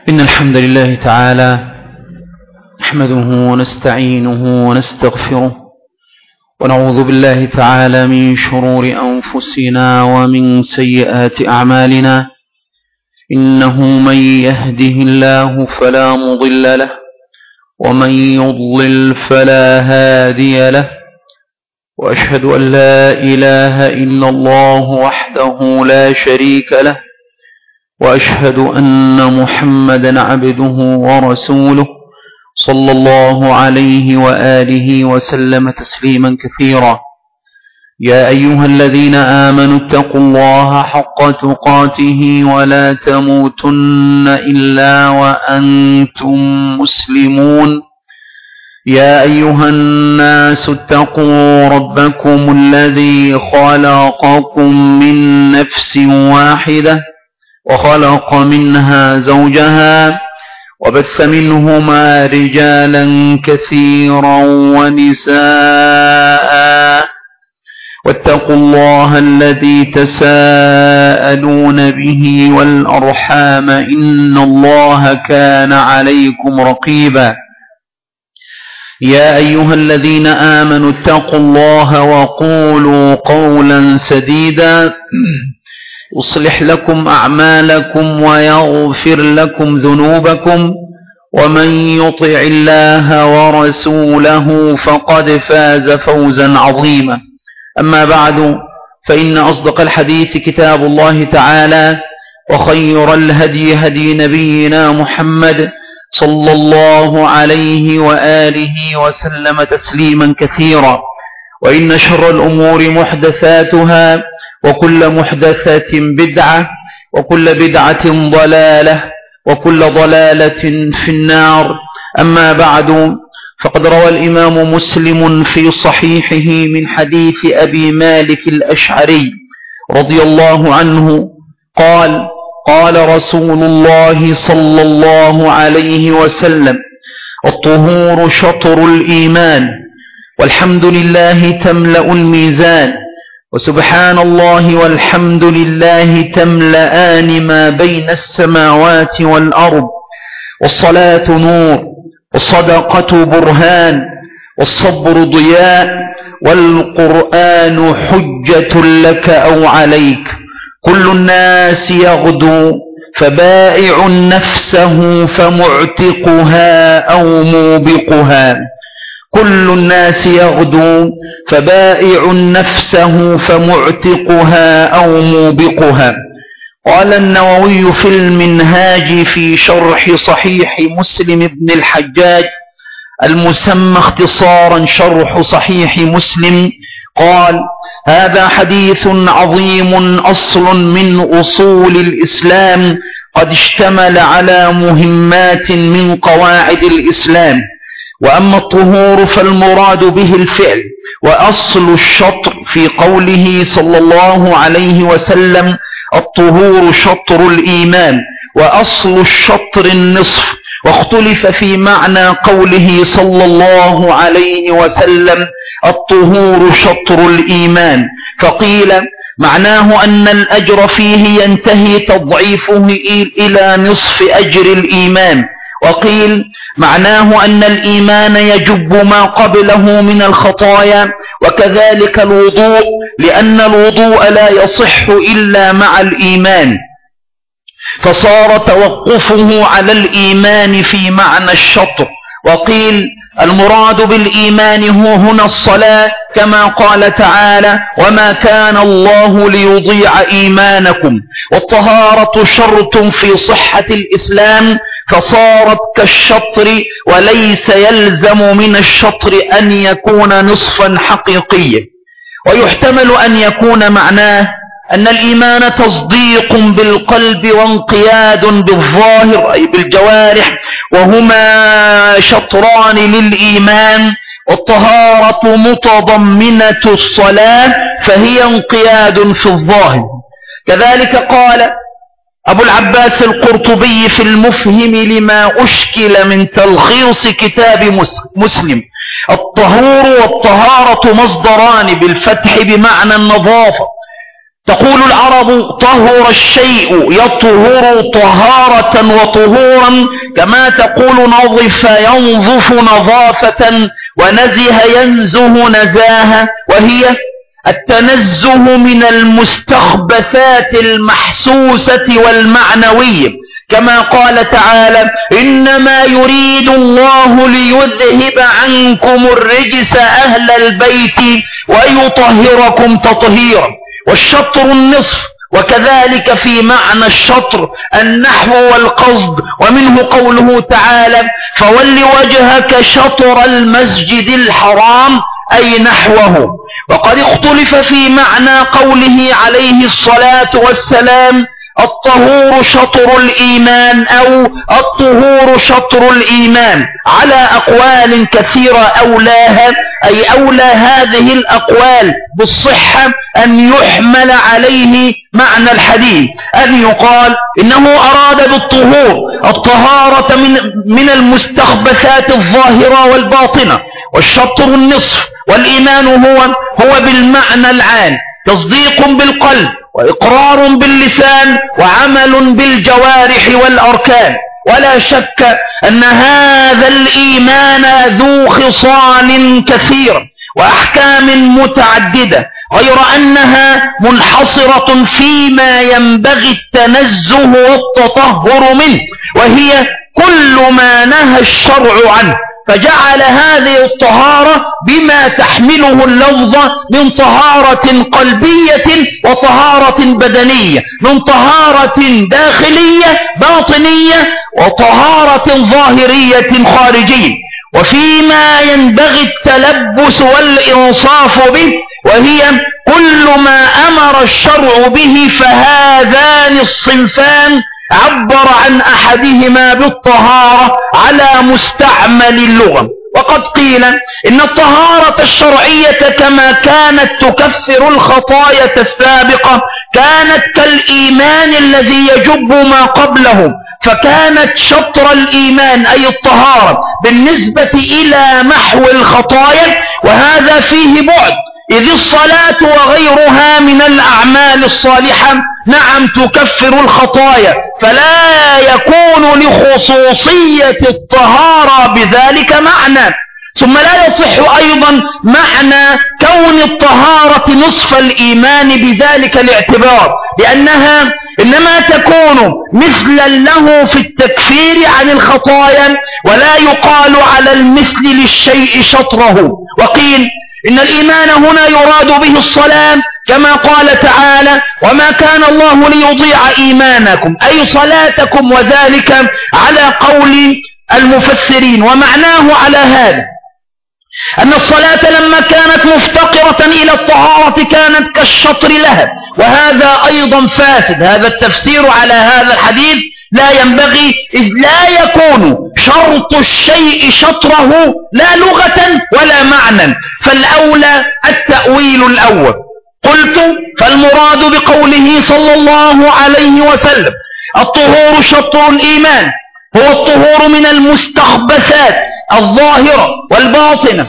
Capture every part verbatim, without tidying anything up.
إن الحمد لله تعالى نحمده ونستعينه ونستغفره ونعوذ بالله تعالى من شرور أنفسنا ومن سيئات أعمالنا. إنه من يهده الله فلا مضل له ومن يضلل فلا هادي له، وأشهد أن لا إله إلا الله وحده لا شريك له، وأشهد أن محمدا عبده ورسوله صلى الله عليه وآله وسلم تسليما كثيرا. يا أيها الذين آمنوا اتقوا الله حق تقاته ولا تموتن إلا وأنتم مسلمون. يا أيها الناس اتقوا ربكم الذي خلقكم من نفس واحدة وخلق منها زوجها وبث منهما رجالا كثيرا ونساء، واتقوا الله الذي تساءلون به والأرحام إن الله كان عليكم رقيبا. يا أيها الذين آمنوا اتقوا الله وقولوا قولا سديدا يصلح لكم أعمالكم ويغفر لكم ذنوبكم، ومن يطع الله ورسوله فقد فاز فوزا عظيما. أما بعد، فإن أصدق الحديث كتاب الله تعالى، وخير الهدي هدي نبينا محمد صلى الله عليه وآله وسلم تسليما كثيرا. وإن شر الأمور محدثاتها، وكل محدثة بدعة، وكل بدعة ضلالة، وكل ضلالة في النار. أما بعد، فقد روى الإمام مسلم في صحيحه من حديث أبي مالك الأشعري رضي الله عنه قال: قال رسول الله صلى الله عليه وسلم: الطهور شطر الإيمان، والحمد لله تملأ الميزان، وسبحان الله والحمد لله تملأان ما بين السماوات والأرض، والصلاة نور، والصدقة برهان، والصبر ضياء، والقرآن حجة لك أو عليك. كل الناس يغدو فبائع نفسه فمعتقها أو موبقها. كل الناس يغدو فبائع نفسه فمعتقها أو موبقها. قال النووي في المنهاج في شرح صحيح مسلم بن الحجاج المسمى اختصارا شرح صحيح مسلم، قال: هذا حديث عظيم أصل من أصول الإسلام، قد اشتمل على مهمات من قواعد الإسلام. وأما الطهور فالمراد به الفعل، وأصل الشطر في قوله صلى الله عليه وسلم: الطهور شطر الإيمان، وأصل الشطر النصف. واختلف في معنى قوله صلى الله عليه وسلم: الطهور شطر الإيمان، فقيل معناه أن الأجر فيه ينتهي تضعيفه إلى نصف أجر الإيمان، وقيل معناه أن الإيمان يجب ما قبله من الخطايا، وكذلك الوضوء، لأن الوضوء لا يصح إلا مع الإيمان، فصار توقفه على الإيمان في معنى الشطر. وقيل المراد بالإيمان هو هنا الصلاة، كما قال تعالى: وما كان الله ليضيع إيمانكم. والطهارة شرط في صحة الإسلام، فصارت كالشطر، وليس يلزم من الشطر أن يكون نصفا حقيقيا. ويحتمل أن يكون معناه أن الإيمان تصديق بالقلب وانقياد بالظاهر أي بالجوارح، وهما شطران للإيمان. والطهارة متضمنة الصلاة، فهي انقياد في الظاهر. كذلك قال أبو العباس القرطبي في المفهم لما أشكل من تلخيص كتاب مسلم: الطهور والطهارة مصدران بالفتح بمعنى النظافة، تقول العرب طهر الشيء يطهر طهارة وطهورا، كما تقول نظف ينظف نظافة، ونزه ينزه نزاهة، وهي التنزه من المستخبثات المحسوسة والمعنوية، كما قال تعالى: إنما يريد الله ليذهب عنكم الرجس أهل البيت ويطهركم تطهيرا. والشطر النصف، وكذلك في معنى الشطر النحو والقصد، ومنه قوله تعالى: فول وجهك شطر المسجد الحرام، أي نحوه. وقد اختلف في معنى قوله عليه الصلاة والسلام: الطهور شطر الإيمان، أو الطهور شطر الإيمان، على أقوال كثيرة أولاها، أي أولى هذه الأقوال بالصحة أن يحمل عليه معنى الحديث، أن يقال إنه أراد بالطهور الطهارة من, من المستخبثات الظاهرة والباطنة. والشطر النصف، والإيمان هو هو بالمعنى العام تصديق بالقلب وإقرار باللسان وعمل بالجوارح والأركان. ولا شك أن هذا الإيمان ذو خصال كثيرة وأحكام متعددة، غير أنها منحصرة فيما ينبغي التنزه والتطهر منه، وهي كل ما نهى الشرع عنه، فجعل هذه الطهارة بما تحمله اللفظة من طهارة قلبية وطهارة بدنية، من طهارة داخلية باطنية وطهارة ظاهرية خارجية، وفيما ينبغي التلبس والإنصاف به، وهي كل ما أمر الشرع به، فهذان الصنفان عبر عن أحدهما بالطهارة على مستعمل اللغة. وقد قيل إن الطهارة الشرعية كما كانت تكفر الخطايا السابقة كانت كالإيمان الذي يجب ما قبله، فكانت شطر الإيمان أي الطهارة بالنسبة إلى محو الخطايا، وهذا فيه بعد، إذ الصلاة وغيرها من الأعمال الصالحة نعم تكفر الخطايا، فلا يكون لخصوصية الطهارة بذلك معنى. ثم لا يصح أيضا معنى كون الطهارة نصف الإيمان بذلك الاعتبار، لأنها إنما تكون مثلا له في التكفير عن الخطايا، ولا يقال على المثل للشيء شطره. وقيل إن الإيمان هنا يراد به الصلاة، كما قال تعالى: وما كان الله ليضيع إيمانكم، أي صلاتكم، وذلك على قول المفسرين. ومعناه على هذا أن الصلاة لما كانت مفتقرة إلى الطهارة كانت كالشطر لها، وهذا أيضا فاسد. هذا التفسير على هذا الحديث لا ينبغي، إذ لا يكون شرط الشيء شطره لا لغة ولا معنى، فالأولى التأويل الأول. قلت: فالمراد بقوله صلى الله عليه وسلم الطهور شطر الإيمان هو الطهور من المستخبثات الظاهرة والباطنة،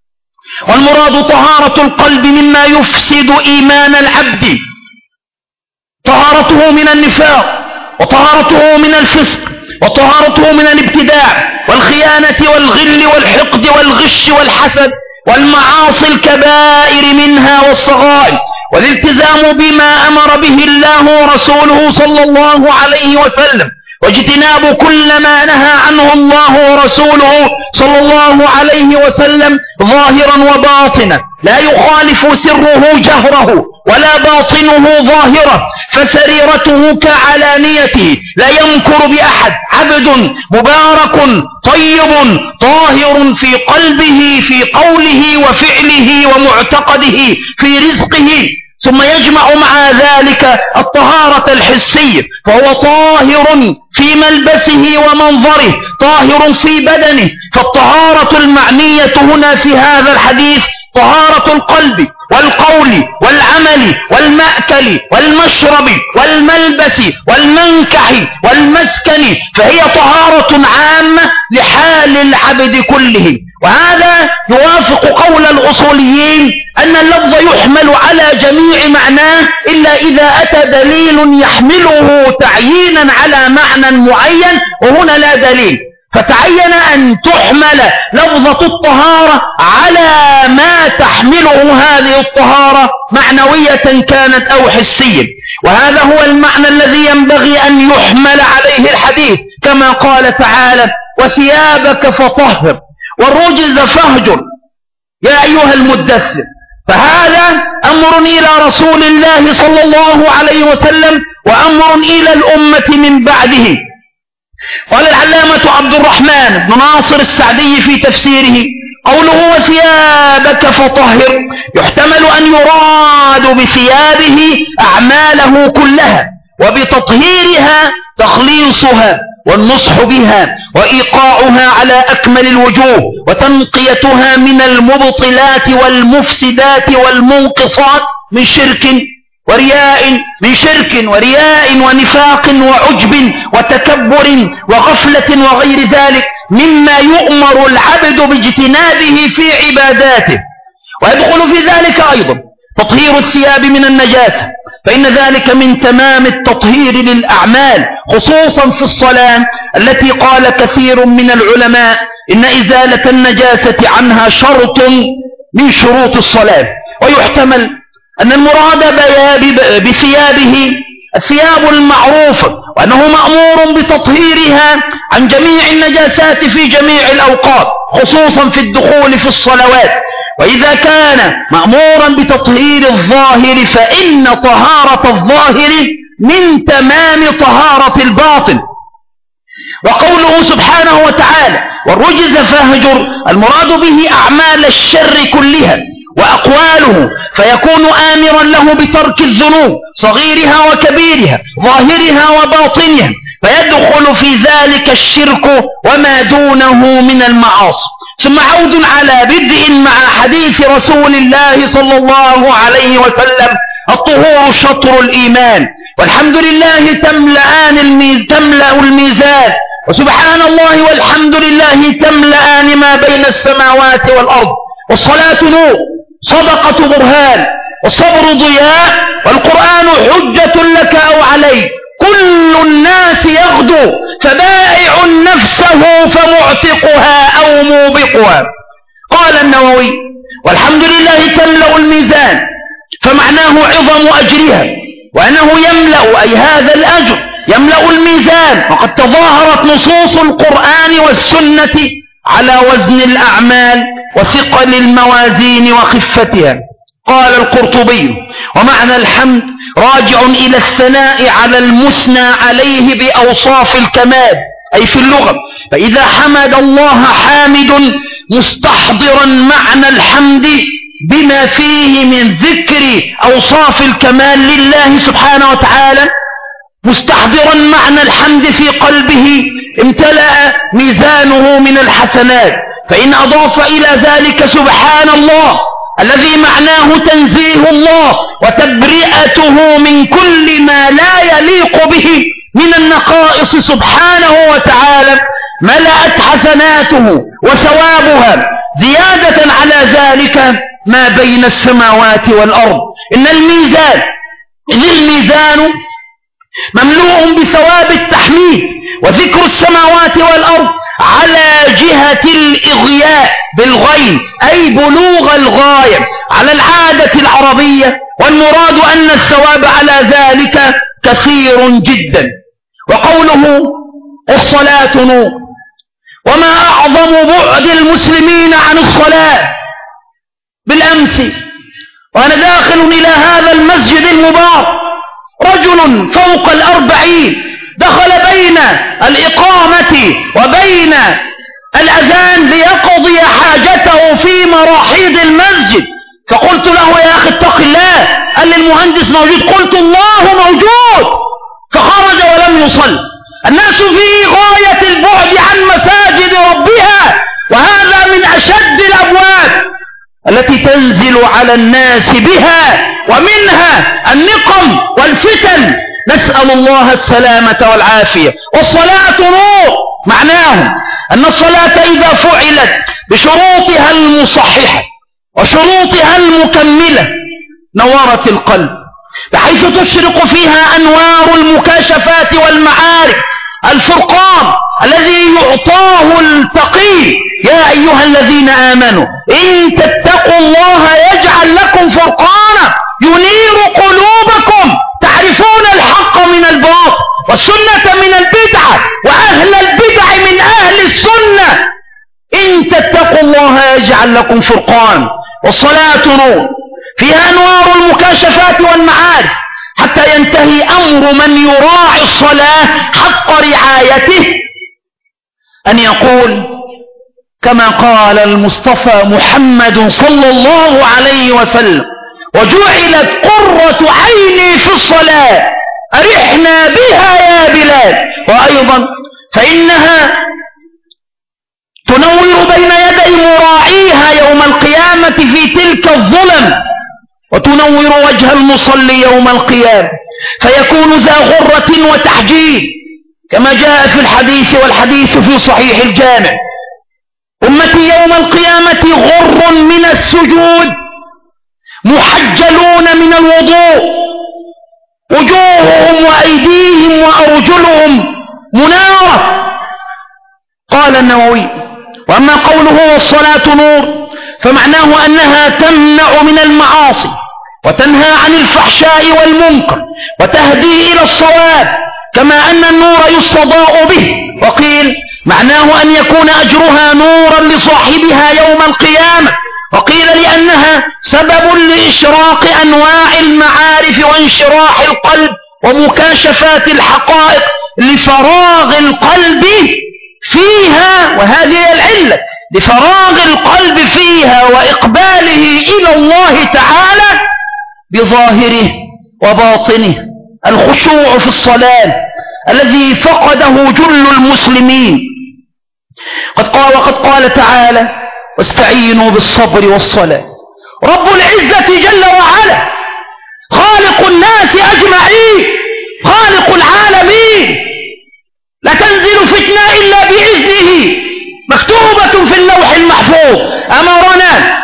والمراد طهارة القلب مما يفسد إيمان العبد، طهارته من النفاق، وطهارته من الفسق، وطهارته من الابتداع والخيانة والغل والحقد والغش والحسد والمعاصي الكبائر منها والصغائر، والالتزام بما أمر به الله ورسوله صلى الله عليه وسلم، واجتناب كل ما نهى عنه الله ورسوله صلى الله عليه وسلم ظاهرا وباطنا، لا يخالف سره جهره ولا باطنه ظاهره، فسريرته كعلانيته، لا يمكر بأحد، عبد مبارك طيب طاهر في قلبه في قوله وفعله ومعتقده في رزقه. ثم يجمع مع ذلك الطهارة الحسية، فهو طاهر في ملبسه ومنظره، طاهر في بدنه. فالطهارة المعنية هنا في هذا الحديث طهارة القلب والقول والعمل والمأكل والمشرب والملبس والمنكح والمسكن، فهي طهارة عامة لحال العبد كله. وهذا يوافق قول الأصوليين أن اللفظ يحمل على جميع معناه إلا إذا أتى دليل يحمله تعيينا على معنى معين، وهنا لا دليل، فتعين أن تحمل لفظة الطهارة على ما تحمله هذه الطهارة معنوية كانت أو حسية، وهذا هو المعنى الذي ينبغي أن يحمل عليه الحديث، كما قال تعالى: وثيابك فطهر والرجز فاهجر يا أيها المدثر. فهذا أمر إلى رسول الله صلى الله عليه وسلم وأمر إلى الأمة من بعده. قال العلامة عبد الرحمن بن ناصر السعدي في تفسيره: قوله وثيابك فطهر يحتمل أن يراد بثيابه أعماله كلها، وبتطهيرها تخليصها والنصح بها وإيقاعها على أكمل الوجوه، وتنقيتها من المبطلات والمفسدات والمنقصات من شرك ورياء من شرك ورياء ونفاق وعجب وتكبر وغفلة وغير ذلك مما يؤمر العبد باجتنابه في عباداته. ويدخل في ذلك أيضا تطهير الثياب من النجاسة، فإن ذلك من تمام التطهير للأعمال، خصوصا في الصلاة التي قال كثير من العلماء إن إزالة النجاسة عنها شرط من شروط الصلاة. ويحتمل أن المراد بثيابه الثياب المعروفة، وأنه مأمور بتطهيرها عن جميع النجاسات في جميع الأوقات، خصوصا في الدخول في الصلوات. وإذا كان مأمورا بتطهير الظاهر فإن طهارة الظاهر من تمام طهارة الباطن. وقوله سبحانه وتعالى: والرجز فاهجر، المراد به أعمال الشر كلها وأقواله، فيكون آمرا له بترك الذنوب صغيرها وكبيرها ظاهرها وباطنها، فيدخل في ذلك الشرك وما دونه من المعاصي. ثم عود على بدء مع حديث رسول الله صلى الله عليه وسلم: الطهور شطر الإيمان، والحمد لله تملأان الميز تملأ الميزان، وسبحان الله والحمد لله تملأان ما بين السماوات والأرض، والصلاة نور، صدقة برهان، والصبر ضياء، والقرآن حجة لك أو عليك، كل الناس يغدو فبائع نفسه فمعتقها أو موبقها. قال النووي: والحمد لله تملأ الميزان، فمعناه عظم أجرها، وأنه يملأ أي هذا الأجر يملأ الميزان، وقد تظاهرت نصوص القرآن والسنة على وزن الأعمال وثقل الموازين وخفتها. قال القرطبي: ومعنى الحمد راجع إلى الثناء على المثنى عليه بأوصاف الكمال، أي في اللغة، فإذا حمد الله حامد مستحضرا معنى الحمد بما فيه من ذكر أوصاف الكمال لله سبحانه وتعالى، مستحضرا معنى الحمد في قلبه، امتلأ ميزانه من الحسنات. فإن أضاف إلى ذلك سبحان الله الذي معناه تنزيه الله وتبرئته من كل ما لا يليق به من النقائص سبحانه وتعالى، ملأت حسناته وثوابها زيادة على ذلك ما بين السماوات والأرض. إن الميزان إذ الميزان مملوء بثواب التحميد وذكر السماوات والأرض على جهة الإغياء بالغين، أي بلوغ الغاية على العادة العربية، والمراد أن الثواب على ذلك كثير جدا. وقوله الصلاة نور، وما أعظم بعد المسلمين عن الصلاة. بالأمس وأنا داخل إلى هذا المسجد المبارك رجل فوق الأربعين دخل بين الإقامة وبين الأذان ليقضي حاجته في مراحيض المسجد، فقلت له: يا أخي اتق الله. قال لي: المهندس موجود. قلت: الله موجود. فخرج ولم يصل. الناس في غاية البعد عن مساجد ربها، وهذا من أشد الأبواب التي تنزل على الناس بها ومنها النقم والفتن، نسأل الله السلامة والعافية. والصلاة نور معناه أن الصلاة إذا فعلت بشروطها المصححة وشروطها المكملة نورت القلب، بحيث تشرق فيها أنوار المكاشفات والمعارف، الفرقان الذي يعطاه التقي. يا أيها الذين آمنوا إن تتقوا الله يجعل لكم فرقانا ينير قلوبكم، تعرفون الحق من الباطل والسنة من البدعة وأهل البدع من أهل السنة. إن تتقوا الله يجعل لكم فرقان. والصلاة نور فيها أنوار المكاشفات والمعارف، حتى ينتهي أمر من يراعي الصلاة حق رعايته أن يقول كما قال المصطفى محمد صلى الله عليه وسلم: وجعلت قرة عيني في الصلاة أرحنا بها يا بلاد. وأيضا فإنها تنور بين يدي مراعيها يوم القيامة في تلك الظلم، وتنور وجه المصلي يوم القيامة فيكون ذا غرة وتحجيل، كما جاء في الحديث، والحديث في صحيح الجامع: أمتي يوم القيامة غر من السجود محجلون من الوضوء، وجوههم وأيديهم وأرجلهم منارة. قال النووي: وأما قوله والصلاة نور فمعناه أنها تمنع من المعاصي وتنهى عن الفحشاء والمنكر وتهدي إلى الصواب، كما أن النور يستضاء به. وقيل معناه أن يكون أجرها نورا لصاحبها يوم القيامة، وقيل لأنها سبب لإشراق أنواع المعارف وانشراح القلب ومكاشفات الحقائق لفراغ القلب فيها، وهذه هي العلة، لفراغ القلب فيها وإقباله إلى الله تعالى بظاهره وباطنه. الخشوع في الصلاة الذي فقده جل المسلمين. قد قال وقد قال تعالى: واستعينوا بالصبر والصلاة. رب العزة جل وعلا خالق الناس أجمعين، خالق العالمين، لا تنزل فتنة إلا بإذنه، مكتوبة في اللوح المحفوظ. أمرنا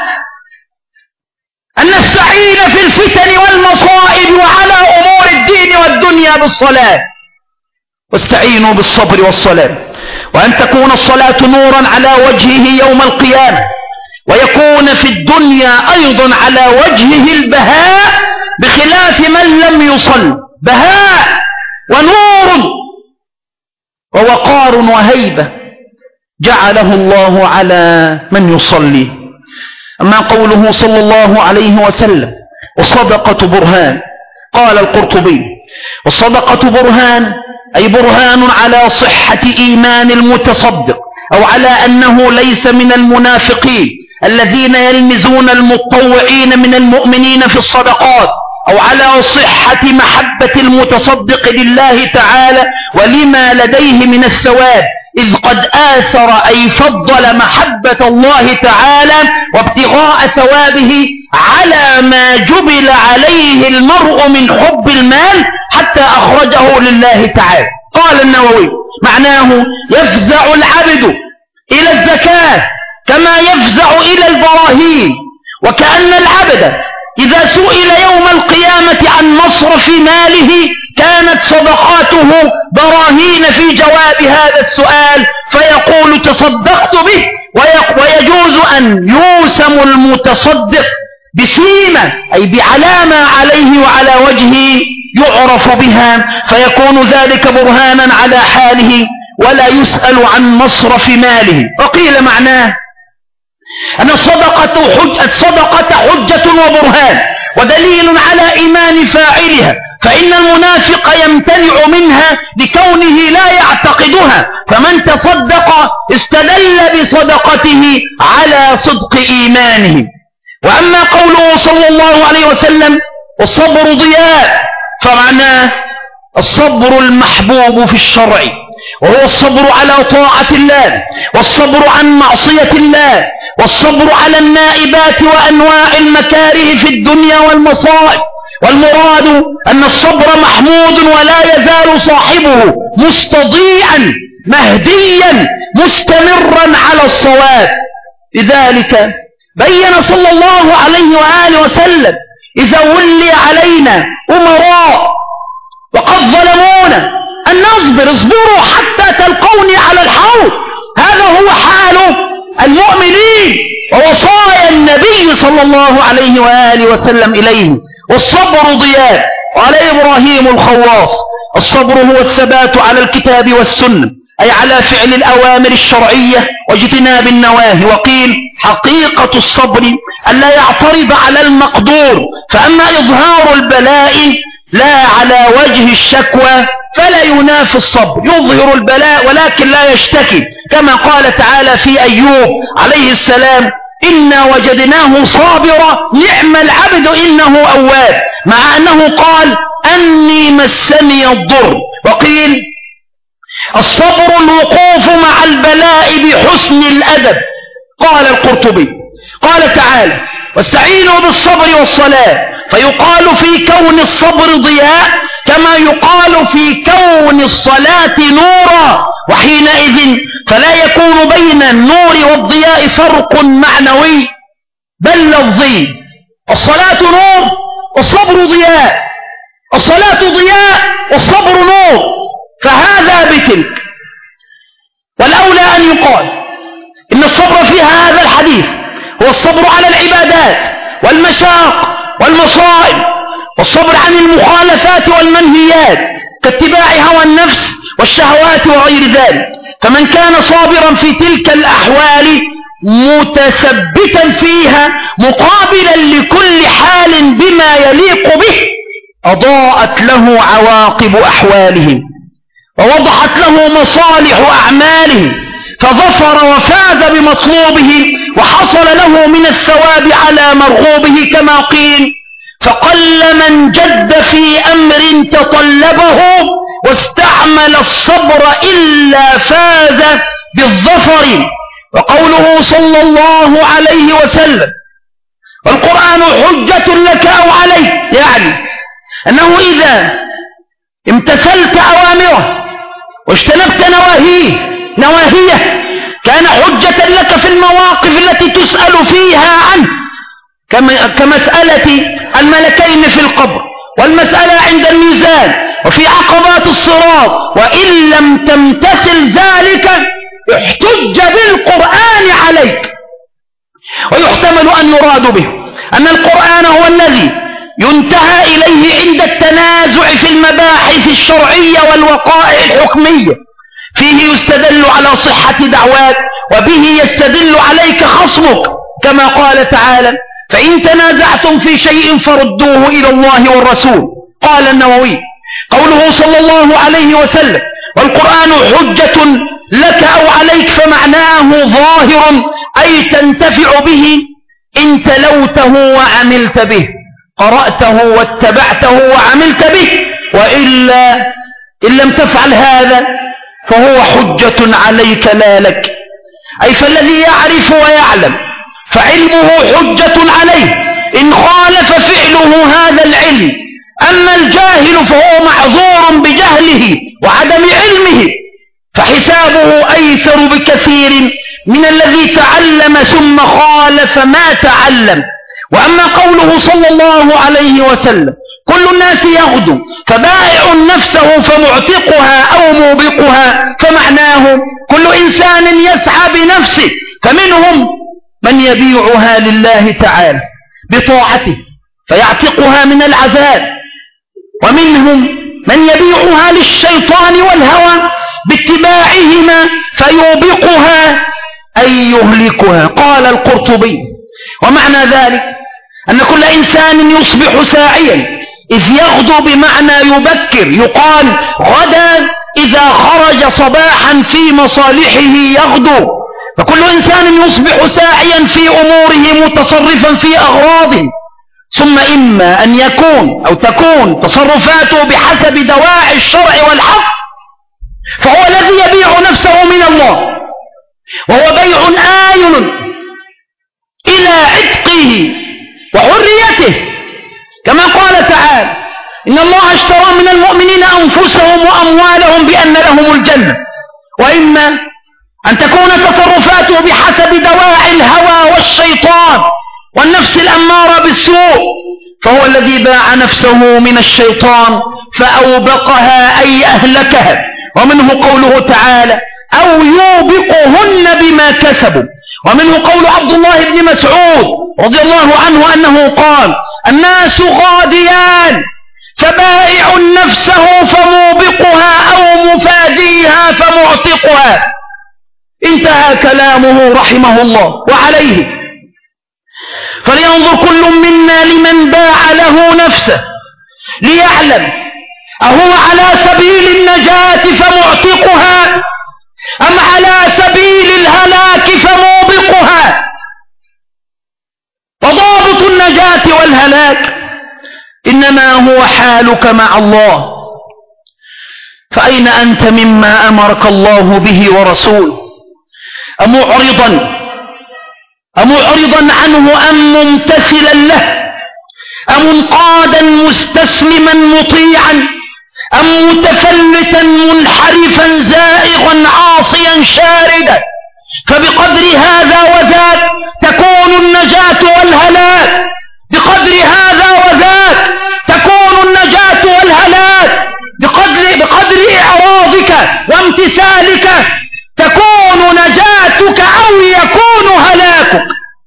أن نستعين في الفتن والمصائب وعلى أمور الدين والدنيا بالصلاة. واستعينوا بالصبر والصلاة، وأن تكون الصلاة نورا على وجهه يوم القيامة، ويكون في الدنيا أيضا على وجهه البهاء، بخلاف من لم يصل، بهاء ونور ووقار وهيبة جعله الله على من يصلي. أما قوله صلى الله عليه وسلم: والصدقة برهان، قال القرطبي: والصدقة برهان أي برهان على صحة إيمان المتصدق، أو على أنه ليس من المنافقين الذين يلمزون المتطوعين من المؤمنين في الصدقات، أو على صحة محبة المتصدق لله تعالى ولما لديه من الثواب، إذ قد آثر أي فضل محبة الله تعالى وابتغاء ثوابه على ما جبل عليه المرء من حب المال حتى أخرجه لله تعالى. قال النووي: معناه يفزع العبد إلى الزكاة كما يفزع إلى البراهين، وكأن العبد إذا سئل يوم القيامة عن مصرف ماله كانت صدقاته براهين في جواب هذا السؤال، فيقول تصدقت به. ويجوز أن يوسم المتصدق بسيمة أي بعلامة عليه وعلى وجهه يعرف بها، فيكون ذلك برهانا على حاله ولا يسأل عن مصرف ماله. وقيل معناه أن الصدقة حجة, الصدقة حجة وبرهان ودليل على إيمان فاعلها، فإن المنافق يمتنع منها لكونه لا يعتقدها، فمن تصدق استدل بصدقته على صدق إيمانه. وأما قوله صلى الله عليه وسلم: والصبر ضياء، فمعناه الصبر المحبوب في الشرع، وهو الصبر على طاعة الله، والصبر عن معصية الله، والصبر على النائبات وأنواع المكاره في الدنيا والمصائب. والمراد أن الصبر محمود ولا يزال صاحبه مستضيعا مهديا مستمرا على الصواب. لذلك بين صلى الله عليه وآله وسلم إذا ولي علينا أمراء وقد ظلمونا أن نصبر، اصبروا حتى تلقوني على الحوض. هذا هو حال المؤمنين ووصايا النبي صلى الله عليه وآله وسلم إليه. والصبر ضياء. قال إبراهيم الخواص: الصبر هو الثبات على الكتاب والسنة، أي على فعل الأوامر الشرعية واجتناب النواهي. وقيل حقيقة الصبر ألا يعترض على المقدور، فأما إظهار البلاء لا على وجه الشكوى فلا ينافي الصبر، يظهر البلاء ولكن لا يشتكي، كما قال تعالى في أيوب عليه السلام: إنا وجدناه صابرا نعم العبد إنه أواب، مع أنه قال أني مسني الضر. وقيل الصبر الوقوف مع البلاء بحسن الأدب. قال القرطبي قال تعالى: واستعينوا بالصبر والصلاة، فيقال في كون الصبر ضياء كما يقال في كون الصلاة نورا، وحينئذ فلا يكون بين النور والضياء فرق معنوي بل لفظي. الصلاة نور والصبر ضياء، الصلاة ضياء والصبر نور، فهذا بتلك. والأولى أن يقال إن الصبر في هذا الحديث هو الصبر على العبادات والمشاق والمصائب، والصبر عن المخالفات والمنهيات كاتباع هوى النفس والشهوات وغير ذلك. فمن كان صابرا في تلك الأحوال متثبتا فيها مقابلا لكل حال بما يليق به، أضاءت له عواقب أحوالهم ووضحت له مصالح أعماله، فظفر وفاز بمطلوبه وحصل له من الثواب على مرغوبه، كما قيل: فقل من جد في أمر تطلبه واستعمل الصبر إلا فاز بالظفر. وقوله صلى الله عليه وسلم: والقرآن حجة لك أو عليك، يعني أنه إذا امتثلت أوامره واجتنبت نواهيه نواهيه كان حجة لك في المواقف التي تسأل فيها عنه، كمسألة الملكين في القبر، والمسألة عند الميزان، وفي عقبات الصراط. وإن لم تمتثل ذلك احتج بالقرآن عليك. ويحتمل أن يراد به أن القرآن هو الذي ينتهى إليه عند التنازع في المباحث الشرعية والوقائع الحكمية، فيه يستدل على صحة دعواك، وبه يستدل عليك خصمك، كما قال تعالى: فإن تنازعتم في شيء فردوه إلى الله والرسول. قال النووي: قوله صلى الله عليه وسلم: والقرآن حجة لك أو عليك، فمعناه ظاهر، أي تنتفع به إن تلوته وعملت به، قرأته واتبعته وعملت به، وإلا إن لم تفعل هذا فهو حجة عليك لا لك. أي فالذي يعرف ويعلم فعلمه حجة عليه إن خالف فعله هذا العلم، أما الجاهل فهو معذور بجهله وعدم علمه، فحسابه أيسر بكثير من الذي تعلم ثم خالف ما تعلم. وأما قوله صلى الله عليه وسلم: كل الناس يغدو فبائع نفسه فمعتقها أو موبقها، فمعناه كل إنسان يسعى بنفسه، فمنهم من يبيعها لله تعالى بطاعته فيعتقها من العذاب، ومنهم من يبيعها للشيطان والهوى باتباعهما فيوبقها أي يهلكها. قال القرطبي: ومعنى ذلك أن كل إنسان يصبح ساعيا، إذ يغدو بمعنى يبكر، يقال غدا إذا خرج صباحا في مصالحه يغدو، فكل إنسان يصبح ساعيا في أموره متصرفا في أغراضه، ثم إما أن يكون أو تكون تصرفاته بحسب دواعي الشرع والحق، فهو الذي يبيع نفسه من الله، وهو بيع آيل إلى عتقه وحريته، كما قال تعالى: إن الله اشترى من المؤمنين أنفسهم وأموالهم بأن لهم الجنة. وإما أن تكون تصرفاته بحسب دواعي الهوى والشيطان والنفس الأمارة بالسوء، فهو الذي باع نفسه من الشيطان فأوبقها أي أهلكها. ومنه قوله تعالى أو يوبقهن بما كسبوا. ومنه قول عبد الله بن مسعود رضي الله عنه أنه قال الناس غاديان فبائع نفسه فموبقها أو مفاديها فمعتقها. انتهى كلامه رحمه الله. وعليه فلينظر كل منا لمن باع له نفسه ليعلم أهو على سبيل النجاة فمعتقها أم على سبيل الهلاك فموبقها. وضابط النجاة والهلاك إنما هو حالك مع الله. فأين أنت مما أمرك الله به ورسوله؟ أمعرضا أمعرضا عنه أم ممتثلا له؟ أم منقادا مستسلما مطيعا أم متفلتا منحرفا زائغا عاصيا شاردا؟ فبقدر هذا وذاك تكون النجاة والهلاك، بقدر هذا وذاك تكون النجاة والهلاك، بقدر, بقدر إعراضك وامتثالك تكون نجاتك أو يكون هلاكك.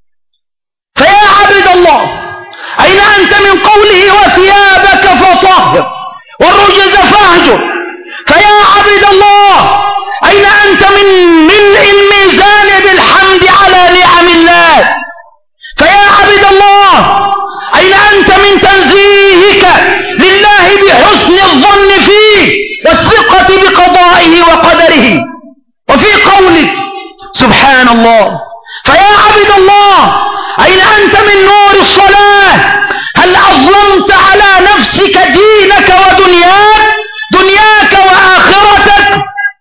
فيا عبد الله أين أنت من قوله وثيابك فطهر والرجز فاهجر؟ فيا عبد الله أين أنت من ملء الميزان بالحمد على نعم الله؟ فيا عبد الله أين أنت من تنزيهك لله بحسن الظن فيه والثقة بقضائه وقدره؟ وفي قولك سبحان الله فيا عبد الله أين أنت من نور الصلاة؟ هل أظلمت على نفسك دينك ودنياك دنياك وآخرتك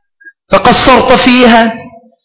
فقصرت فيها،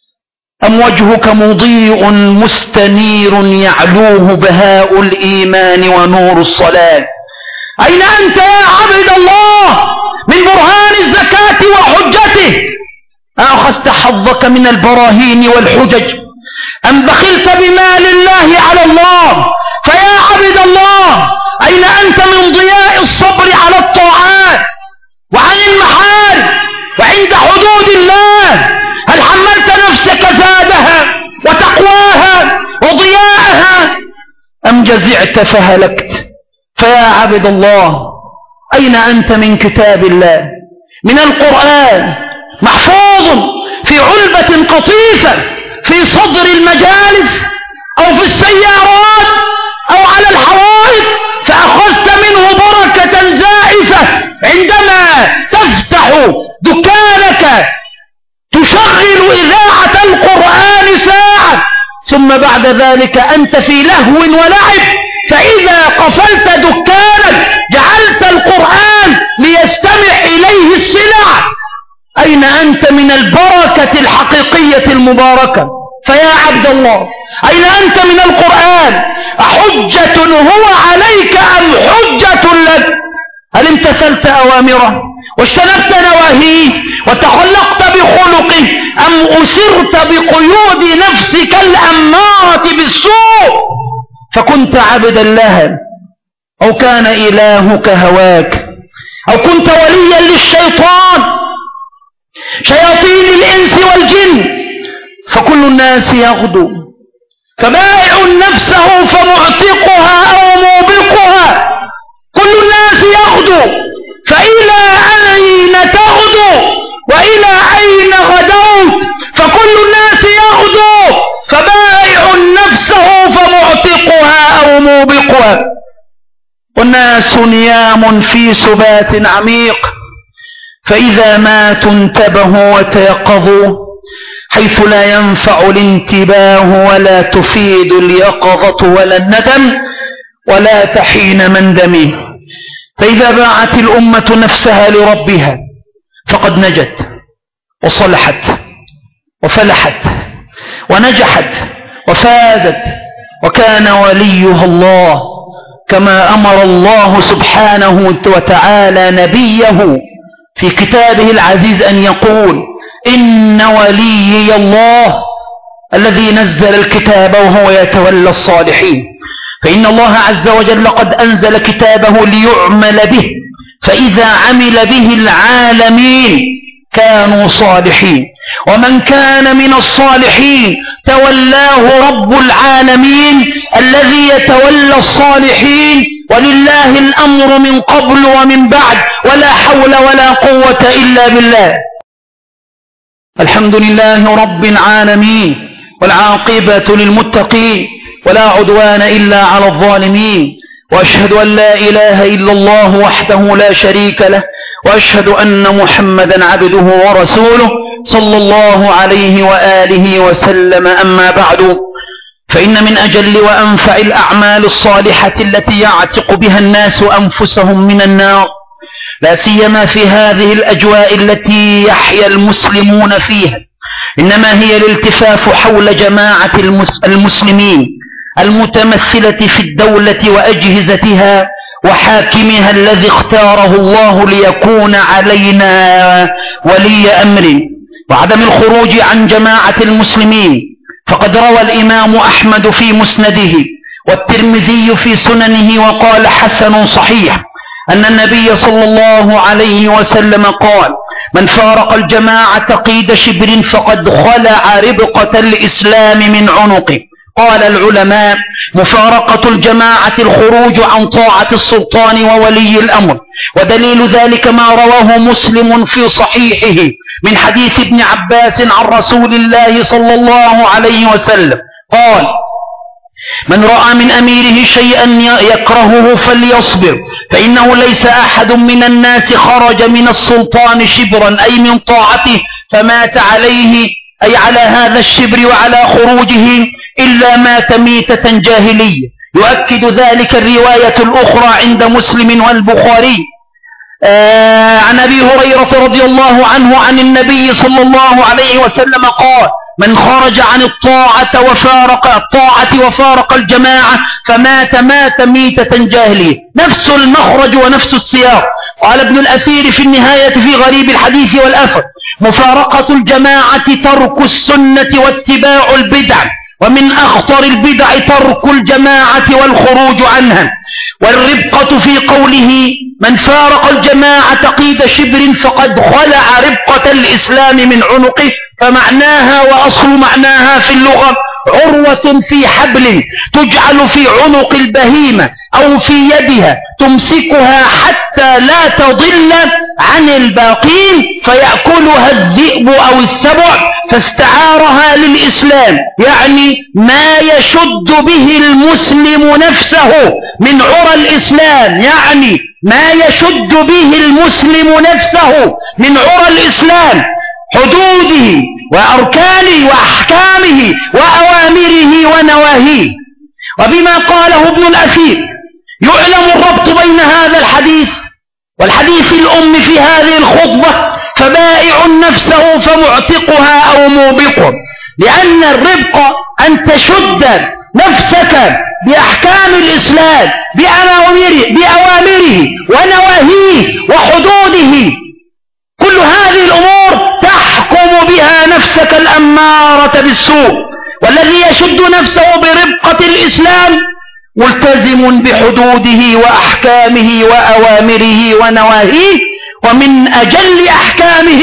أم وجهك مضيء مستنير يعلوه بهاء الإيمان ونور الصلاة؟ أين أنت يا عبد الله من برهان الزكاة وحجته؟ أخذت حظك من البراهين والحجج أم بخلت بمال الله على الله؟ فيا عبد الله أين أنت من ضياء الصبر على الطاعات وعن المحارم وعند حدود الله؟ هل حملت نفسك زادها وتقواها وضياءها أم جزعت فهلكت؟ فيا عبد الله أين أنت من كتاب الله من القرآن محفوظ في علبة قطيفة في صدر المجالس أو في السيارات أو على الحوائط فأخذت منه بركة زائفة عندما تفتح دكانك تشغل إذاعة القرآن ساعة ثم بعد ذلك أنت في لهو ولعب، فإذا قفلت دكانك جعلت القرآن ليستمع إليه السلع. أين أنت من البركة الحقيقية المباركة؟ فيا عبد الله أين أنت من القرآن؟ أحجة هو عليك أم حجة لك؟ هل امتثلت أوامره واجتنبت نواهيه وتخلقت بخلقه أم أسرت بقيود نفسك الأمارة بالسوء فكنت عبدا لها؟ أو كان إلهك هواك؟ أو كنت وليا للشيطان شياطين الإنس والجن؟ فكل الناس يغدو فبائع نفسه فمعتقها أو موبقها. كل الناس يغدو فإلى أين تغدو وإلى أين غدوت؟ فكل الناس يغدو فبائع نفسه فمعتقها أو موبقها. والناس نيام في سبات عميق فإذا ماتوا انتبهوا وتيقظوا حيث لا ينفع الانتباه ولا تفيد اليقظة ولا الندم ولا تحين مندم. فإذا باعت الأمة نفسها لربها فقد نجت وصلحت وفلحت ونجحت وفازت وكان وليها الله كما أمر الله سبحانه وتعالى نبيه في كتابه العزيز أن يقول إن وليي الله الذي نزل الكتاب وهو يتولى الصالحين. فإن الله عز وجل قد أنزل كتابه ليعمل به، فإذا عمل به العالمين كانوا صالحين، ومن كان من الصالحين تولاه رب العالمين الذي يتولى الصالحين، ولله الأمر من قبل ومن بعد، ولا حول ولا قوة إلا بالله. الحمد لله رب العالمين، والعاقبة للمتقين، ولا عدوان إلا على الظالمين، وأشهد أن لا إله إلا الله وحده لا شريك له، وأشهد أن محمدا عبده ورسوله صلى الله عليه وآله وسلم. أما بعد، فإن من أجل وأنفع الأعمال الصالحة التي يعتق بها الناس أنفسهم من النار، لا سيما في هذه الأجواء التي يحيا المسلمون فيها، إنما هي الالتفاف حول جماعة المسلمين المتمثلة في الدولة وأجهزتها وحاكمها الذي اختاره الله ليكون علينا ولي أمر، وعدم الخروج عن جماعة المسلمين. فقد روى الإمام أحمد في مسنده والترمذي في سننه وقال حسن صحيح أن النبي صلى الله عليه وسلم قال: من فارق الجماعة قيد شبر فقد خلع ربقة الإسلام من عنقه. قال العلماء: مفارقة الجماعة الخروج عن طاعة السلطان وولي الأمر، ودليل ذلك ما رواه مسلم في صحيحه من حديث ابن عباس عن رسول الله صلى الله عليه وسلم قال: من رأى من أميره شيئا يكرهه فليصبر، فإنه ليس أحد من الناس خرج من السلطان شبرا أي من طاعته فمات عليه أي على هذا الشبر وعلى خروجه إلا مات ميتة جاهلية. يؤكد ذلك الرواية الأخرى عند مسلم والبخاري آه عن أبي هريرة رضي الله عنه عن النبي صلى الله عليه وسلم قال: من خرج عن الطاعة وفارق الطاعة وفارق الجماعة فمات مات ميتة جاهلية. نفس المخرج ونفس السياق. قال ابن الأثير في النهاية في غريب الحديث والأثر: مفارقة الجماعة ترك السنة واتباع البدع، ومن أخطر البدع ترك الجماعة والخروج عنها. والربقة في قوله: من فارق الجماعة قيد شبر فقد خلع ربقة الإسلام من عنقه، فمعناها وأصل معناها في اللغة عروة في حبل تجعل في عنق البهيمة أو في يدها تمسكها حتى لا تضل عن الباقين فيأكلها الذئب أو السبع، فاستعارها للإسلام، يعني ما يشد به المسلم نفسه من عرى الإسلام، يعني ما يشد به المسلم نفسه من عرى الإسلام، حدوده وأركانه وأحكامه وأوامره ونواهيه. وبما قاله ابن الأثير يعلم الربط بين هذا الحديث والحديث الأم في هذه الخطبة: فبائع نفسه فمعتقها أو موبقها. لأن الربق أن تشد نفسك بأحكام الإسلام بأوامره, بأوامره ونواهيه وحدوده، كل هذه الأمور تحكم بها نفسك الأمارة بالسوء. والذي يشد نفسه بربقة الإسلام ملتزم بحدوده وأحكامه وأوامره ونواهيه. ومن أجل أحكامه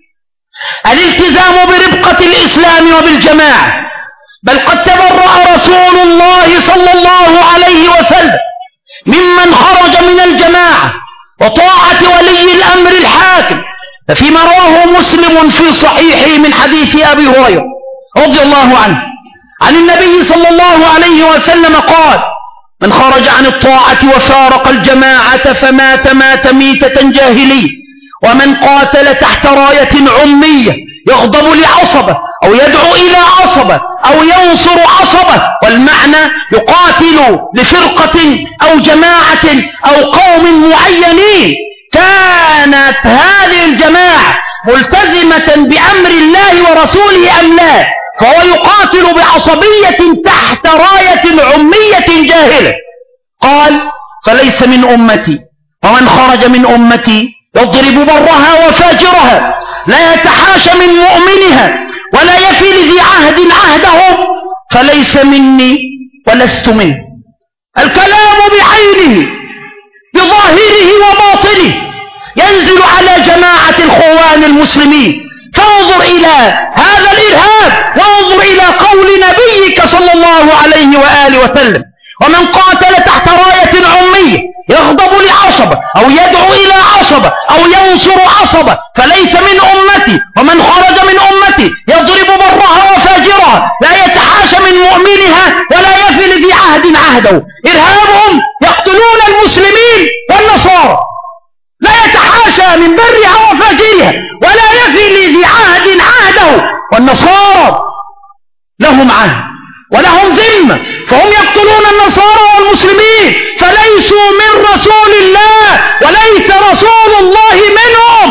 الالتزام بربقة الإسلام وبالجماعة، بل قد تبرأ رسول الله صلى الله عليه وسلم ممن خرج من الجماعة وطاعة ولي الأمر الحاكم. ففيما رواه مسلم في صحيحه من حديث أبي هريرة رضي الله عنه عن النبي صلى الله عليه وسلم قال: من خرج عن الطاعة وفارق الجماعة فمات مات ميتة جاهلية. ومن قاتل تحت راية عمية يغضب لعصبة أو يدعو إلى عصبة أو ينصر عصبة، والمعنى يقاتل لفرقة أو جماعة أو قوم معينين، كانت هذه الجماعة ملتزمة بأمر الله ورسوله أم لا، فهو يقاتل بعصبية تحت راية عمية جاهلة. قال: فليس من أمتي. ومن خرج من أمتي يضرب برها وفاجرها، لا يتحاشى من مؤمنها ولا يفي لذي عهد عهده فليس مني ولست منه. الكلام بعينه بظاهره وباطنه ينزل على جماعة الخوان المسلمين. فانظر إلى هذا الإرهاب وانظر إلى قول نبيك صلى الله عليه وآله وسلم: ومن قاتل تحت راية عمية يغضب لعصبة أو يدعو إلى عصبة أو ينصر عصبة فليس من أمتي. ومن خرج من أمتي يضرب برها وفاجرها لا يتحاشى من مؤمنها ولا يفي لذي عهد عهده. إرهابهم يقتلون المسلمين والنصارى، لا يتحاشى من برها وفاجرها ولا يفي لذي عهد عهده. والنصارى لهم عهد ولهم ذمة، فهم يقتلون النصارى والمسلمين فليسوا من رسول الله وليس رسول الله منهم.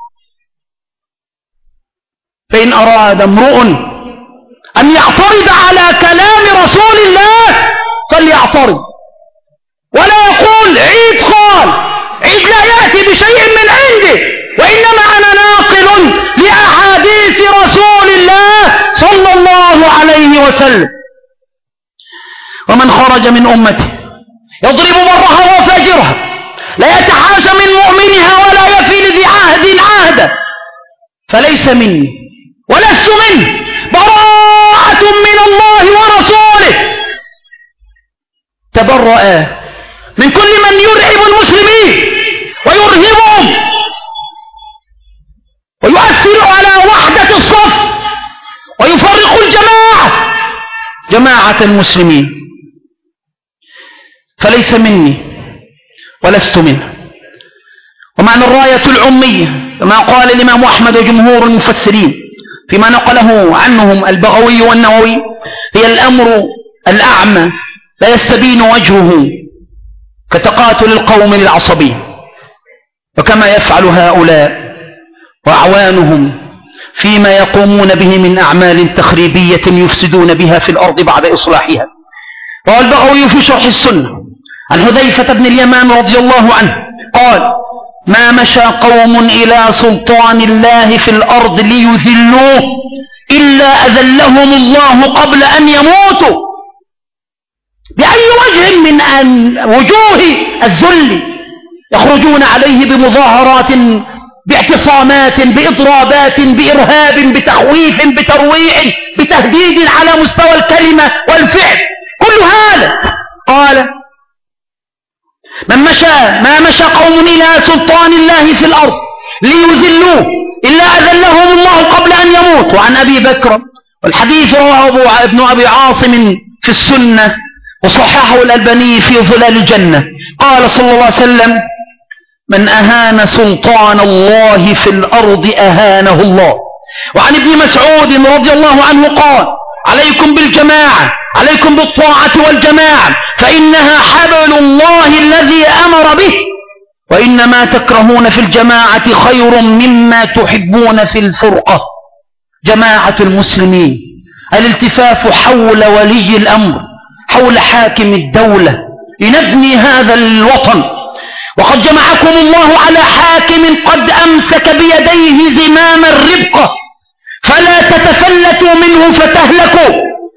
فإن أراد امرؤ أن يعترض على كلام رسول الله فليعترض ولا يقول عيد قال. عيد لا يأتي بشيء من عنده، وإنما أنا ناقل لأحاديث رسول الله صلى الله عليه وسلم. ومن خرج من أمته يضرب برها وفاجرها لا يتحاشى من مؤمنها ولا يفي لذي عهد عهده فليس مني ولست منه. براءة من الله ورسوله. تبرأ من كل من يرعب المسلمين ويرهبهم ويؤثر على وحدة الصف ويفرق الجماعة جماعة المسلمين فليس مني ولست منه. ومعنى الراية العمية كما قال الإمام أحمد وجمهور المفسرين فيما نقله عنهم البغوي والنووي هي الأمر الأعمى لا يستبين وجهه كتقاتل القوم للعصبية، وكما يفعل هؤلاء وأعوانهم فيما يقومون به من أعمال تخريبية يفسدون بها في الأرض بعد إصلاحها. وقال البغوي في شرح السنة عن حذيفة بن اليمان رضي الله عنه قال: ما مشى قوم إلى سلطان الله في الأرض ليذلوه إلا أذلهم الله قبل أن يموتوا. بأي وجه من أن وجوه الذل يخرجون عليه بمظاهرات، باعتصامات، بإضرابات، بإرهاب، بتخويف، بترويع، بتهديد على مستوى الكلمة والفعل، كل هذا. قال: من مشى ما مشى قوم إلى سلطان الله في الأرض ليذلوه إلا أذلهم الله قبل أن يموت. وعن أبي بكر، والحديث رواه ابن أبي عاصم في السنة وصححه الألباني في ظلال الجنة، قال صلى الله عليه وسلم: من أهان سلطان الله في الأرض أهانه الله. وعن ابن مسعود رضي الله عنه قال: عليكم بالجماعة، عليكم بالطاعة والجماعة، فإنها حبل الله الذي أمر به، وإنما تكرهون في الجماعة خير مما تحبون في الفرقة. جماعة المسلمين، الالتفاف حول ولي الأمر، حول حاكم الدولة لنبني هذا الوطن. وقد جمعكم الله على حاكم قد أمسك بيديه زمام الربقة، فلا تتفلتوا منه فتهلكوا،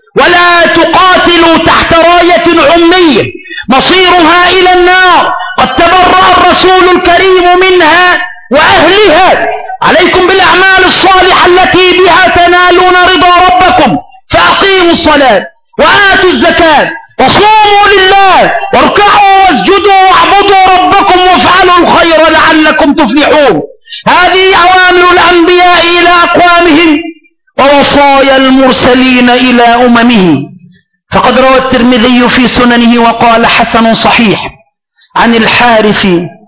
ولا تقاتلوا تحت راية عمية مصيرها إلى النار. قد تبرأ الرسول الكريم منها وأهلها. عليكم بالأعمال الصالحة التي بها تنالون رضا ربكم، فأقيموا الصلاة وآتوا الزكاة وصوموا لله واركعوا واسجدوا واعبدوا ربكم وافعلوا الخير لعلكم تفلحون. هذه أوامر الأنبياء إلى أقوامهم ووصايا المرسلين إلى أممهم. فقد روى الترمذي في سننه وقال حسن صحيح عن الحارث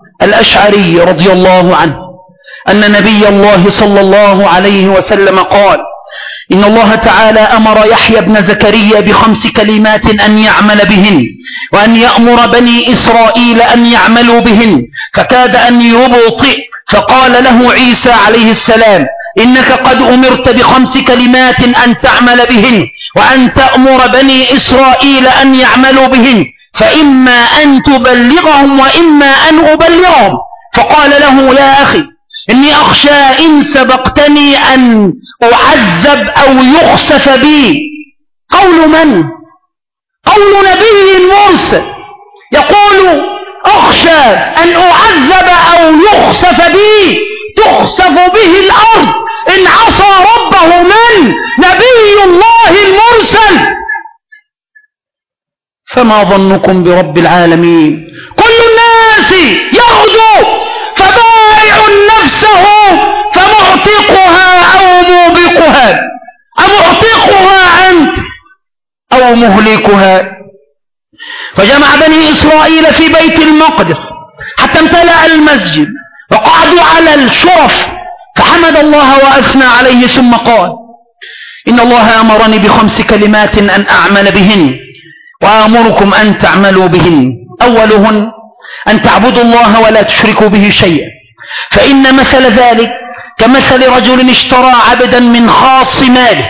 الأشعري رضي الله عنه أن نبي الله صلى الله عليه وسلم قال: إن الله تعالى أمر يحيى بن زكريا بخمس كلمات أن يعمل بهن، وأن يأمر بني إسرائيل أن يعملوا بهن، فكاد أن يبطئ، فقال له عيسى عليه السلام: إنك قد أمرت بخمس كلمات أن تعمل بهن، وأن تأمر بني إسرائيل أن يعملوا بهن، فإما أن تبلغهم وإما أن أبلغهم. فقال له: يا أخي، إني أخشى إن سبقتني أن أعذب أو يخسف بي. قول من؟ قول نبي مرسل يقول أخشى أن أعذب أو يخسف بي، تخسف به الأرض إن عصى ربه من؟ نبي الله المرسل. فما ظنكم برب العالمين؟ كل الناس يغدو فبائع نفسه فمعتقها أو موبقها، أمعتقها أنت أو مهلكها. فجمع بني إسرائيل في بيت المقدس حتى امتلأ المسجد وقعدوا على الشرف، فحمد الله وأثنى عليه ثم قال: إن الله أمرني بخمس كلمات أن أعمل بهن وآمركم أن تعملوا بهن. أولهن أن تعبدوا الله ولا تشركوا به شيئا، فإن مثل ذلك كمثل رجل اشترى عبدا من خاص ماله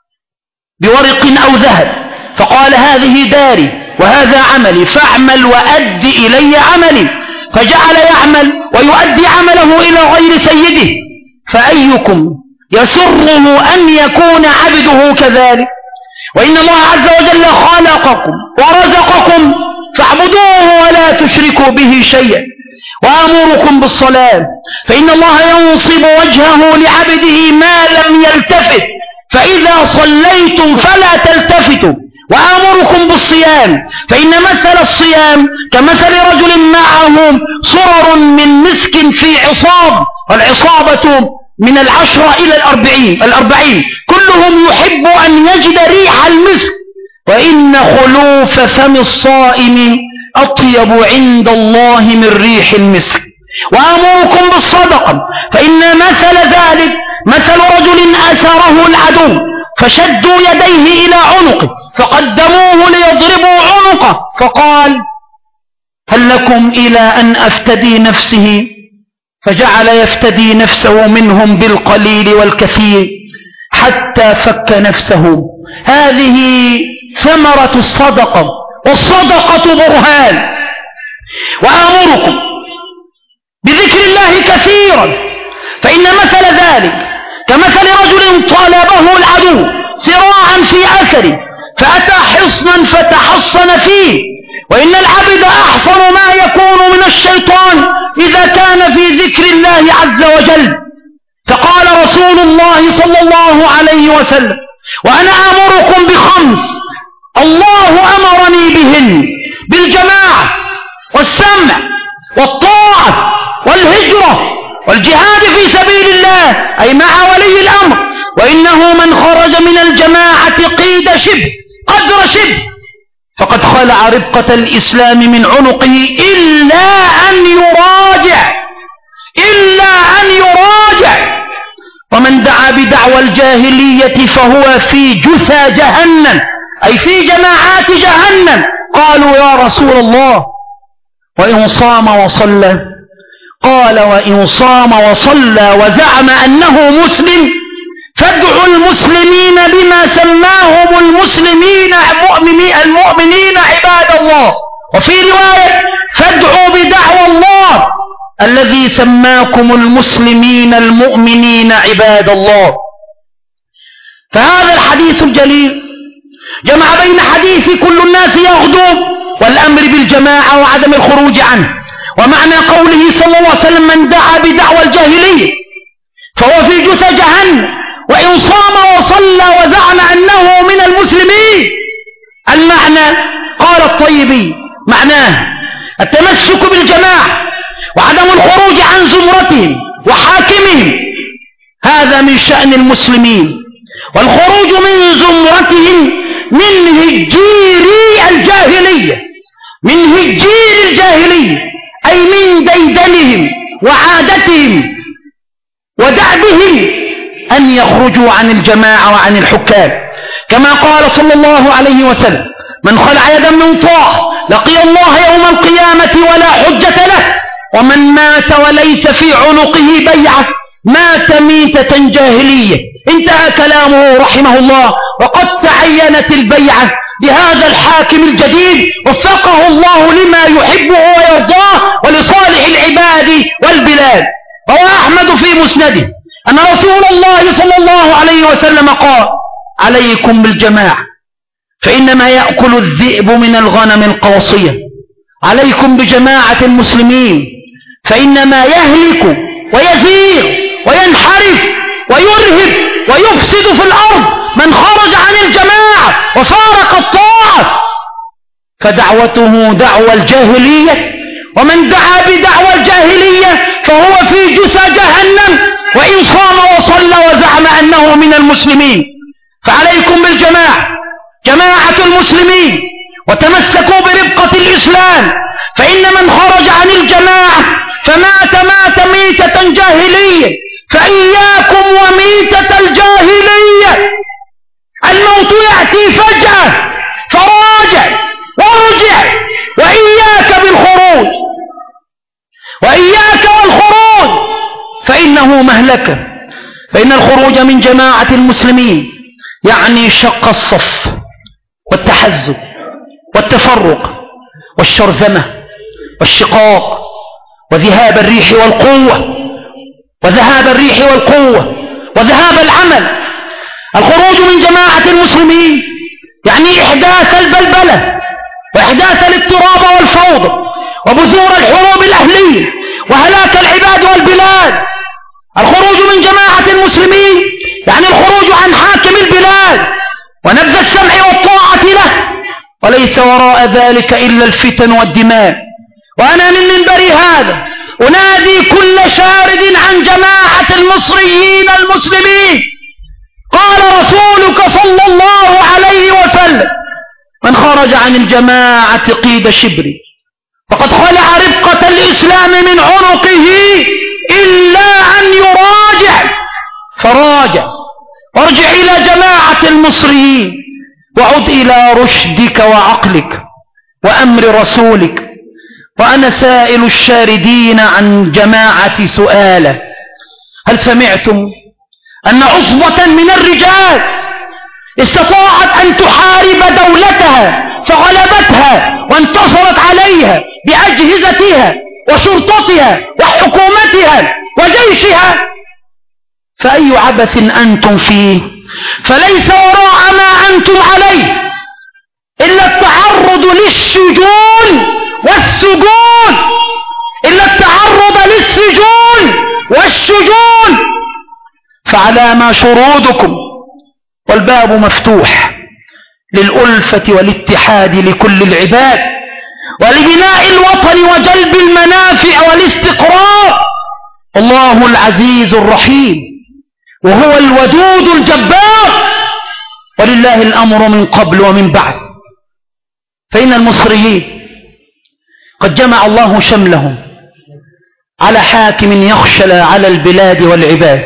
بورق أو ذهب، فقال: هذه داري وهذا عملي فاعمل وأد إلي عملي، فجعل يعمل ويؤدي عمله إلى غير سيده. فأيكم يسره أن يكون عبده كذلك؟ وإن الله عز وجل خلقكم ورزقكم فاعبدوه ولا تشركوا به شيئا. وآمركم بالصلاة فإن الله ينصب وجهه لعبده ما لم يلتفت، فإذا صليتم فلا تلتفتوا. وآمركم بالصيام فإن مثل الصيام كمثل رجل معه صرر من مسك في عصاب، والعصابة من العشرة إلى الأربعين, الأربعين كلهم يحب أن يجد ريح المسك، وإن خلوف فم الصائم أطيب عند الله من ريح المسك. وآمركم بالصدقة فإن مثل ذلك مثل رجل أسره العدو فشدوا يديه إلى عنقه فقدموه ليضربوا عنقه، فقال: هل لكم إلى أن أفتدي نفسه؟ فجعل يفتدي نفسه منهم بالقليل والكثير حتى فك نفسه. هذه ثمرة الصدقة، والصدقة برهان. وآمركم بذكر الله كثيرا فإن مثل ذلك كمثل رجل طالبه العدو سراعا في أثره فأتى حصنا فتحصن فيه، وإن العبد أحصن ما يكون من الشيطان إذا كان في ذكر الله عز وجل. فقال رسول الله صلى الله عليه وسلم: وأنا آمركم بخمس الله أمرني بهن: بالجماعة والسمع والطاعة والهجرة والجهاد في سبيل الله أي مع ولي الأمر، وإنه من خرج من الجماعة قيد شبه قدر شبه فقد خلع ربقة الإسلام من عنقه إلا أن يراجع إلا أن يراجع ومن دعا بدعوى الجاهلية فهو في جثى جهنم أي في جماعات جهنم. قالوا: يا رسول الله وإن صام وصلى؟ قال: وإن صام وصلى وزعم أنه مسلم فادعوا المسلمين بما سماهم المسلمين المؤمنين عباد الله. وفي رواية: فادعوا بدعوى الله الذي سماكم المسلمين المؤمنين عباد الله. فهذا الحديث الجليل جمع بين حديث كل الناس يغدو والأمر بالجماعة وعدم الخروج عنه، ومعنى قوله صلى الله عليه وسلم: من دعا بدعوى الجاهلية فهو في جثى جهنم، وإن صام وصلى وزعم أنه من المسلمين. المعنى قال الطيبي معناه التمسك بالجماعة وعدم الخروج عن زمرتهم وحاكمهم، هذا من شأن المسلمين. والخروج من زمرتهم من هجير الجاهلية من هجير الجاهلية أي من ديدنهم وعادتهم ودعبهم أن يخرجوا عن الجماعة وعن الحكام، كما قال صلى الله عليه وسلم: من خلع يدا من طاعة لقي الله يوم القيامة ولا حجة له، ومن مات وليس في عنقه بيعة مات ميتة جاهلية. انتهى كلامه رحمه الله، وقد تعينت البيعة بهذا الحاكم الجديد وفقه الله لما يحبه ويرضاه ولصالح العباد والبلاد. روى أحمد في مسنده أن رسول الله صلى الله عليه وسلم قال: عليكم بالجماعة فإنما يأكل الذئب من الغنم القاصية. عليكم بجماعة المسلمين فإنما يهلك ويزيغ وينحرف ويرهب ويفسد في الأرض من خرج عن الجماعة وفارق الطاعة، فدعوته دعوى الجاهلية، ومن دعا بدعوى الجاهلية فهو في جثى جهنم وإن صام وصلى وزعم أنه من المسلمين. فعليكم بالجماعة، جماعة المسلمين، وتمسكوا بربقة الإسلام، فإن من خرج عن الجماعة فمات مات ميتة جاهلية، فإياكم وميتة الجاهلية. الموت يأتي فجأة، فراجع وارجع، وإياك بالخروج، وإياك والخروج فإنه مهلكة. فإن الخروج من جماعة المسلمين يعني شق الصف والتحزب والتفرق والشرذمة والشقاق وذهاب الريح والقوة وذهاب الريح والقوة وذهاب العمل. الخروج من جماعة المسلمين يعني إحداث البلبلة وإحداث الاضطراب والفوضى وبذور الحروب الأهلية وهلاك العباد والبلاد. الخروج من جماعة المسلمين يعني الخروج عن حاكم البلاد ونبذ السمع والطاعة له، وليس وراء ذلك إلا الفتن والدماء. وأنا من منبري هذا أنادي كل شارد عن جماعة المصريين المسلمين. قال رسولك صلى الله عليه وسلم: من خرج عن الجماعة قيد شبر فقد خلع ربقة الإسلام من عنقه إلا أن يراجع. فراجع وارجع إلى جماعة المصريين وعد إلى رشدك وعقلك وأمر رسولك. وأنا سائل الشاردين عن جماعة سؤاله: هل سمعتم أن عصبة من الرجال استطاعت أن تحارب دولتها فغلبتها وانتصرت عليها بأجهزتها وشرطتها وحكومتها وجيشها؟ فأي عبث أنتم فيه؟ فليس وراء ما أنتم عليه إلا التعرض للشجون والسجون، إلا التعرض للسجون والشجون. فعلى ما شرودكم، والباب مفتوح للألفة والاتحاد لكل العباد ولبناء الوطن وجلب المنافع والاستقرار. الله العزيز الرحيم وهو الودود الجبار، ولله الأمر من قبل ومن بعد. فإن المصريين قد جمع الله شملهم على حاكم يخشل على البلاد والعباد،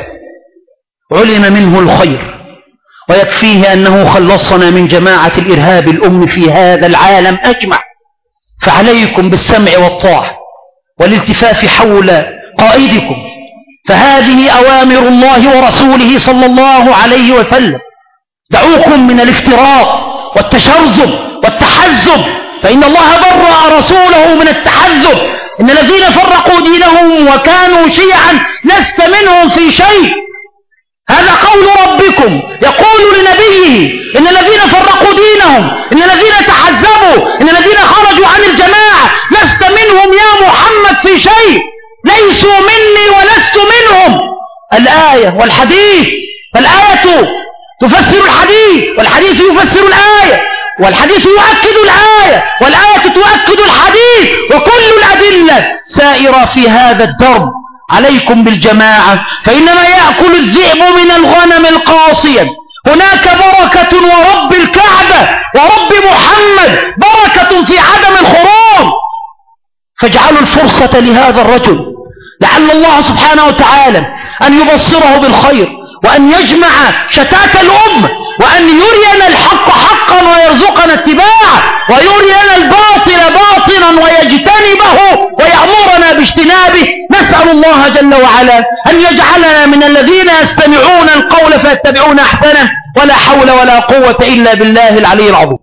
علم منه الخير، ويكفيه أنه خلصنا من جماعة الإرهاب الأم في هذا العالم أجمع. فعليكم بالسمع والطاعة والالتفاف حول قائدكم، فهذه أوامر الله ورسوله صلى الله عليه وسلم. دعوكم من الافتراق والتشرذم والتحزب، فإن الله برأ رسوله من التحزب. إن الذين فرقوا دينهم وكانوا شيعا لست منهم في شيء. هذا قول ربكم يقول لنبيه: إن الذين فرقوا دينهم، إن الذين تحزبوا، إن الذين خرجوا عن الجماعة لست منهم يا محمد في شيء. ليسوا مني ولست منهم. الآية والحديث، فالآية تفسر الحديث والحديث يفسر الآية والحديث يؤكد الآية والآية تؤكد الحديث، وكل الأدلة سائرة في هذا الدرب. عليكم بالجماعة فإنما يأكل الذئب من الغنم القاصية. هناك بركة ورب الكعبة ورب محمد، بركة في عدم الخروج. فاجعلوا الفرصة لهذا الرجل، لعل الله سبحانه وتعالى أن يبصره بالخير وأن يجمع شتات الأمة وأن يرينا الحق حقا ويرزقنا اتباعه، ويرينا الباطل باطلا ويجتنبه ويأمرنا باجتنابه. نسأل الله جل وعلا أن يجعلنا من الذين يستمعون القول فيتبعون أحسنه، ولا حول ولا قوة إلا بالله العلي العظيم.